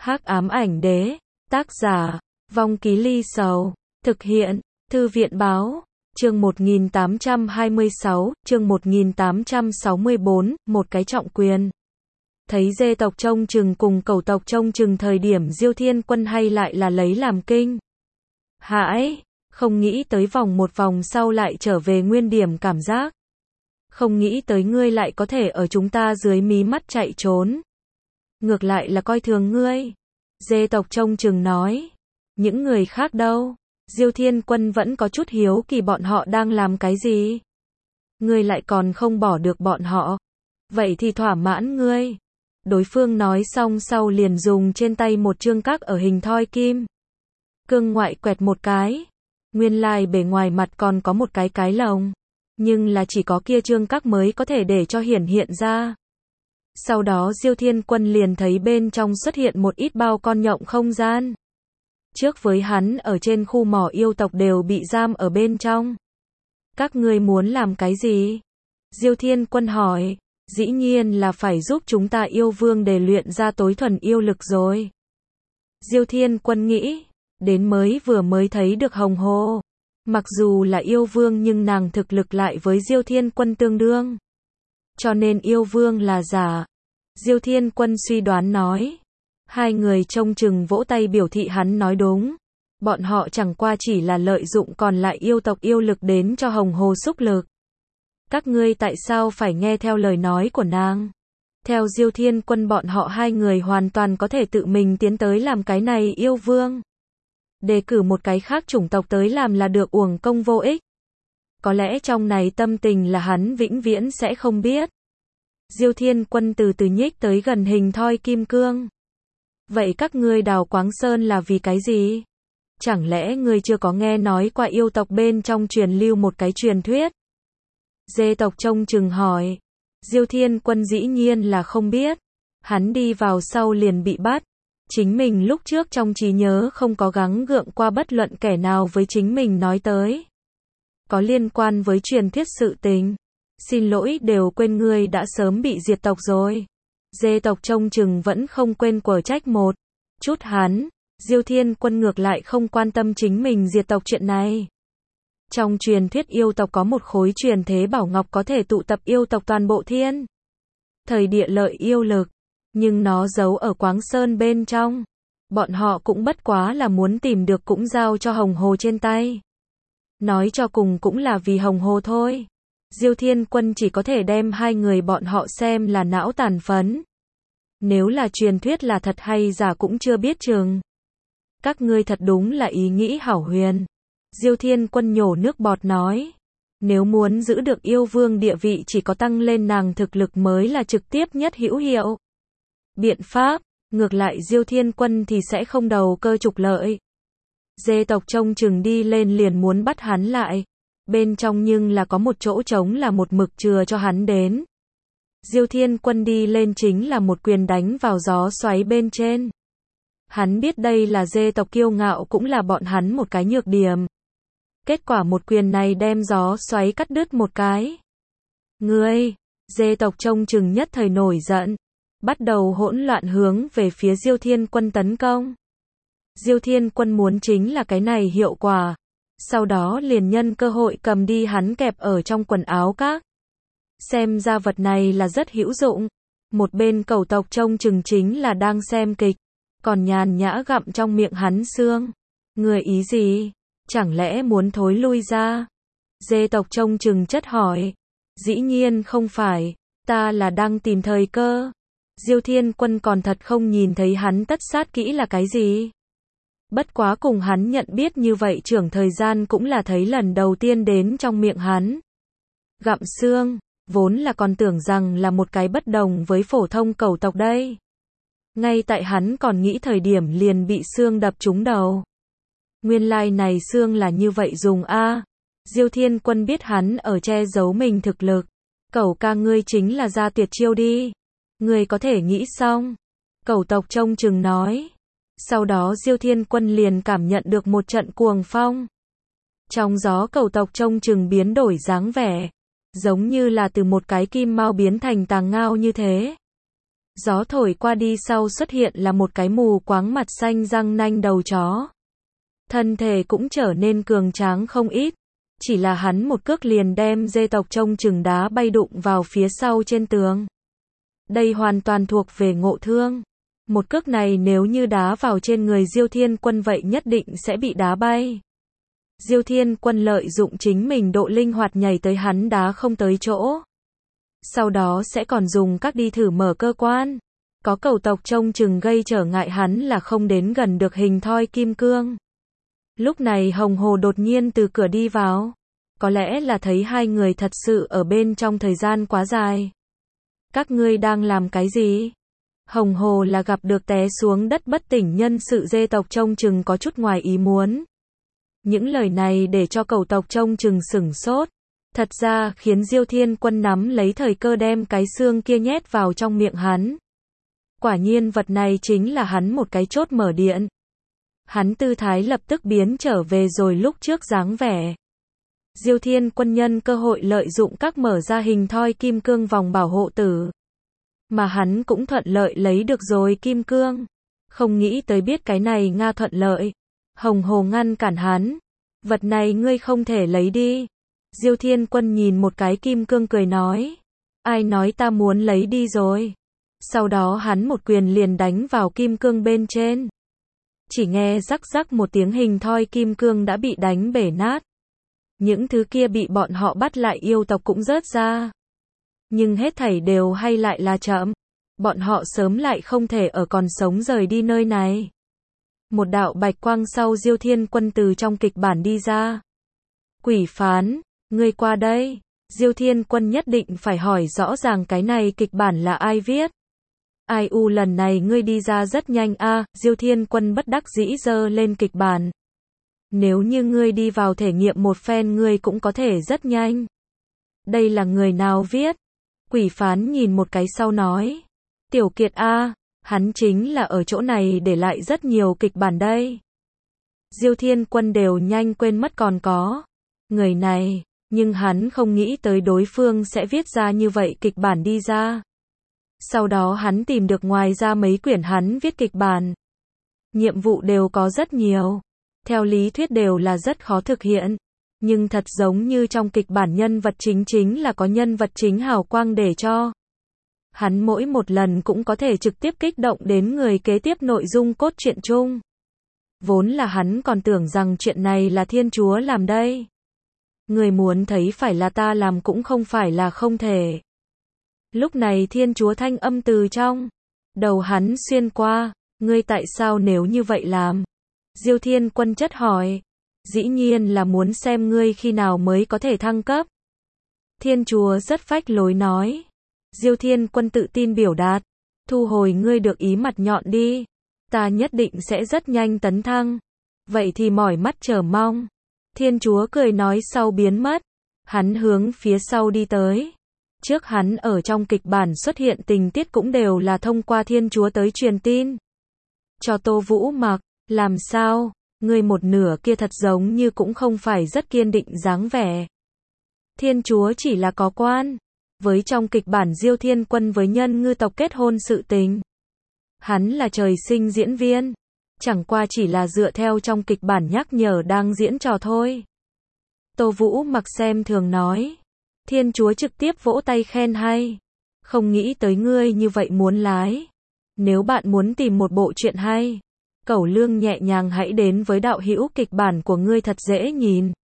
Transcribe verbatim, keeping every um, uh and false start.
Hắc ám ảnh đế, tác giả, Vong Ký Ly Sầu, thực hiện, Thư viện báo, chương một nghìn tám trăm hai mươi sáu, chương một nghìn tám trăm sáu mươi tư, một cái trọng quyền. Thấy dê tộc trông chừng cùng cẩu tộc trông chừng thời điểm Diêu Thiên Quân hay lại là lấy làm kinh. Hãi, không nghĩ tới vòng một vòng sau lại trở về nguyên điểm cảm giác. Không nghĩ tới ngươi lại có thể ở chúng ta dưới mí mắt chạy trốn. Ngược lại là coi thường ngươi. Dê tộc trông chừng nói. Những người khác đâu? Diêu Thiên Quân vẫn có chút hiếu kỳ bọn họ đang làm cái gì. Ngươi lại còn không bỏ được bọn họ. Vậy thì thỏa mãn ngươi. Đối phương nói xong sau liền dùng trên tay một chương các ở hình thoi kim. Cương ngoại quẹt một cái. Nguyên lai bề ngoài mặt còn có một cái cái lồng. Nhưng là chỉ có kia chương các mới có thể để cho hiển hiện ra. Sau đó Diêu Thiên Quân liền thấy bên trong xuất hiện một ít bao con nhộng không gian. Trước với hắn ở trên khu mỏ yêu tộc đều bị giam ở bên trong. Các ngươi muốn làm cái gì? Diêu Thiên Quân hỏi. Dĩ nhiên là phải giúp chúng ta yêu vương để luyện ra tối thuần yêu lực rồi. Diêu Thiên Quân nghĩ. Đến mới vừa mới thấy được hồng hồ. Mặc dù là yêu vương nhưng nàng thực lực lại với Diêu Thiên Quân tương đương. Cho nên yêu vương là giả. Diêu Thiên Quân suy đoán nói. Hai người trông chừng vỗ tay biểu thị hắn nói đúng. Bọn họ chẳng qua chỉ là lợi dụng còn lại yêu tộc yêu lực đến cho hồng hồ xúc lực. Các ngươi tại sao phải nghe theo lời nói của nàng? Theo Diêu Thiên Quân bọn họ hai người hoàn toàn có thể tự mình tiến tới làm cái này yêu vương. Đề cử một cái khác chủng tộc tới làm là được uổng công vô ích. Có lẽ trong này tâm tình là hắn vĩnh viễn sẽ không biết. Diêu Thiên Quân từ từ nhích tới gần hình thoi kim cương. Vậy các ngươi đào Quáng Sơn là vì cái gì? Chẳng lẽ ngươi chưa có nghe nói qua yêu tộc bên trong truyền lưu một cái truyền thuyết? Dê tộc trông chừng hỏi. Diêu Thiên Quân dĩ nhiên là không biết. Hắn đi vào sau liền bị bắt. Chính mình lúc trước trong trí nhớ không có gắng gượng qua bất luận kẻ nào với chính mình nói tới. Có liên quan với truyền thuyết sự tình. Xin lỗi đều quên ngươi đã sớm bị diệt tộc rồi. Dê tộc trông chừng vẫn không quên quở trách một chút hắn. Diêu Thiên Quân ngược lại không quan tâm chính mình diệt tộc chuyện này. Trong truyền thuyết yêu tộc có một khối truyền thế bảo ngọc có thể tụ tập yêu tộc toàn bộ thiên thời địa lợi yêu lực. Nhưng nó giấu ở Quáng Sơn bên trong. Bọn họ cũng bất quá là muốn tìm được cũng giao cho hồng hồ trên tay. Nói cho cùng cũng là vì hồng hồ thôi. Diêu Thiên Quân chỉ có thể đem hai người bọn họ xem là não tàn phấn. Nếu là truyền thuyết là thật hay giả cũng chưa biết chừng. Các ngươi thật đúng là ý nghĩ hảo huyền. Diêu Thiên Quân nhổ nước bọt nói. Nếu muốn giữ được yêu vương địa vị chỉ có tăng lên nàng thực lực mới là trực tiếp nhất hữu hiệu. Biện pháp, ngược lại Diêu Thiên Quân thì sẽ không đầu cơ trục lợi. Dê tộc trông chừng đi lên liền muốn bắt hắn lại. Bên trong nhưng là có một chỗ trống là một mực chừa cho hắn đến. Diêu Thiên Quân đi lên chính là một quyền đánh vào gió xoáy bên trên. Hắn biết đây là dê tộc kiêu ngạo cũng là bọn hắn một cái nhược điểm. Kết quả một quyền này đem gió xoáy cắt đứt một cái. Ngươi, dê tộc trông chừng nhất thời nổi giận. Bắt đầu hỗn loạn hướng về phía Diêu Thiên Quân tấn công. Diêu Thiên Quân muốn chính là cái này hiệu quả. Sau đó liền nhân cơ hội cầm đi hắn kẹp ở trong quần áo các. Xem ra vật này là rất hữu dụng. Một bên cẩu tộc trông chừng chính là đang xem kịch. Còn nhàn nhã gặm trong miệng hắn xương. Người ý gì? Chẳng lẽ muốn thối lui ra? Dê tộc trông chừng chất hỏi. Dĩ nhiên không phải. Ta là đang tìm thời cơ. Diêu Thiên Quân còn thật không nhìn thấy hắn tất sát kỹ là cái gì. Bất quá cùng hắn nhận biết như vậy trưởng thời gian cũng là thấy lần đầu tiên đến trong miệng hắn. Gặm xương, vốn là còn tưởng rằng là một cái bất đồng với phổ thông cẩu tộc đây. Ngay tại hắn còn nghĩ thời điểm liền bị xương đập trúng đầu. Nguyên lai này xương là như vậy dùng a. À. Diêu Thiên Quân biết hắn ở che giấu mình thực lực. Cẩu ca ngươi chính là ra tuyệt chiêu đi. Ngươi có thể nghĩ xong. Cẩu tộc trông chừng nói. Sau đó Diêu Thiên Quân liền cảm nhận được một trận cuồng phong. Trong gió cẩu tộc trông chừng biến đổi dáng vẻ. Giống như là từ một cái kim mao biến thành tàng ngao như thế. Gió thổi qua đi sau xuất hiện là một cái mù quáng mặt xanh răng nanh đầu chó. Thân thể cũng trở nên cường tráng không ít. Chỉ là hắn một cước liền đem dê tộc trông chừng đá bay đụng vào phía sau trên tường. Đây hoàn toàn thuộc về ngộ thương. Một cước này nếu như đá vào trên người Diêu Thiên Quân vậy nhất định sẽ bị đá bay. Diêu Thiên Quân lợi dụng chính mình độ linh hoạt nhảy tới hắn đá không tới chỗ. Sau đó sẽ còn dùng các đi thử mở cơ quan. Có cầu tộc trông chừng gây trở ngại hắn là không đến gần được hình thoi kim cương. Lúc này Hồng Hồ đột nhiên từ cửa đi vào. Có lẽ là thấy hai người thật sự ở bên trong thời gian quá dài. Các ngươi đang làm cái gì? Hồng Hồ là gặp được té xuống đất bất tỉnh nhân sự dê tộc trông chừng có chút ngoài ý muốn. Những lời này để cho cầu tộc trông chừng sửng sốt. Thật ra khiến Diêu Thiên Quân nắm lấy thời cơ đem cái xương kia nhét vào trong miệng hắn. Quả nhiên vật này chính là hắn một cái chốt mở điện. Hắn tư thái lập tức biến trở về rồi lúc trước dáng vẻ. Diêu Thiên Quân nhân cơ hội lợi dụng các mở ra hình thoi kim cương vòng bảo hộ tử. Mà hắn cũng thuận lợi lấy được rồi kim cương. Không nghĩ tới biết cái này Nga thuận lợi. Hồng Hồ ngăn cản hắn. Vật này ngươi không thể lấy đi. Diêu Thiên Quân nhìn một cái kim cương cười nói. Ai nói ta muốn lấy đi rồi. Sau đó hắn một quyền liền đánh vào kim cương bên trên. Chỉ nghe rắc rắc một tiếng hình thoi kim cương đã bị đánh bể nát. Những thứ kia bị bọn họ bắt lại yêu tộc cũng rớt ra. Nhưng hết thảy đều hay lại là chậm. Bọn họ sớm lại không thể ở còn sống rời đi nơi này. Một đạo bạch quang sau Diêu Thiên Quân từ trong kịch bản đi ra. Quỷ phán, ngươi qua đây. Diêu Thiên Quân nhất định phải hỏi rõ ràng cái này kịch bản là ai viết. Ai u lần này ngươi đi ra rất nhanh a. À, Diêu Thiên Quân bất đắc dĩ giơ lên kịch bản. Nếu như ngươi đi vào thể nghiệm một phen ngươi cũng có thể rất nhanh. Đây là người nào viết? Quỷ phán nhìn một cái sau nói. Tiểu Kiệt a, à, hắn chính là ở chỗ này để lại rất nhiều kịch bản đây. Diêu Thiên Quân đều nhanh quên mất còn có người này, nhưng hắn không nghĩ tới đối phương sẽ viết ra như vậy kịch bản đi ra. Sau đó hắn tìm được ngoài ra mấy quyển hắn viết kịch bản. Nhiệm vụ đều có rất nhiều. Theo lý thuyết đều là rất khó thực hiện. Nhưng thật giống như trong kịch bản nhân vật chính chính là có nhân vật chính hào quang để cho. Hắn mỗi một lần cũng có thể trực tiếp kích động đến người kế tiếp nội dung cốt truyện chung. Vốn là hắn còn tưởng rằng chuyện này là Thiên Chúa làm đây. Người muốn thấy phải là ta làm cũng không phải là không thể. Lúc này Thiên Chúa thanh âm từ trong đầu hắn xuyên qua. Ngươi tại sao nếu như vậy làm? Diêu Thiên Quân chất hỏi. Dĩ nhiên là muốn xem ngươi khi nào mới có thể thăng cấp. Thiên Chúa rất phách lối nói. Diêu Thiên Quân tự tin biểu đạt. Thu hồi ngươi được ý mặt nhọn đi. Ta nhất định sẽ rất nhanh tấn thăng. Vậy thì mỏi mắt chờ mong. Thiên Chúa cười nói sau biến mất. Hắn hướng phía sau đi tới. Trước hắn ở trong kịch bản xuất hiện tình tiết cũng đều là thông qua Thiên Chúa tới truyền tin. Cho Tô Vũ Mặc, làm sao? Ngươi một nửa kia thật giống như cũng không phải rất kiên định dáng vẻ. Thiên Chúa chỉ là có quan. Với trong kịch bản Diêu Thiên Quân với nhân ngư tộc kết hôn sự tình. Hắn là trời sinh diễn viên. Chẳng qua chỉ là dựa theo trong kịch bản nhắc nhở đang diễn trò thôi. Tô Vũ Mặc xem thường nói. Thiên Chúa trực tiếp vỗ tay khen hay. Không nghĩ tới ngươi như vậy muốn lái. Nếu bạn muốn tìm một bộ truyện hay, Cẩu Lương nhẹ nhàng hãy đến với đạo hữu kịch bản của ngươi thật dễ nhìn.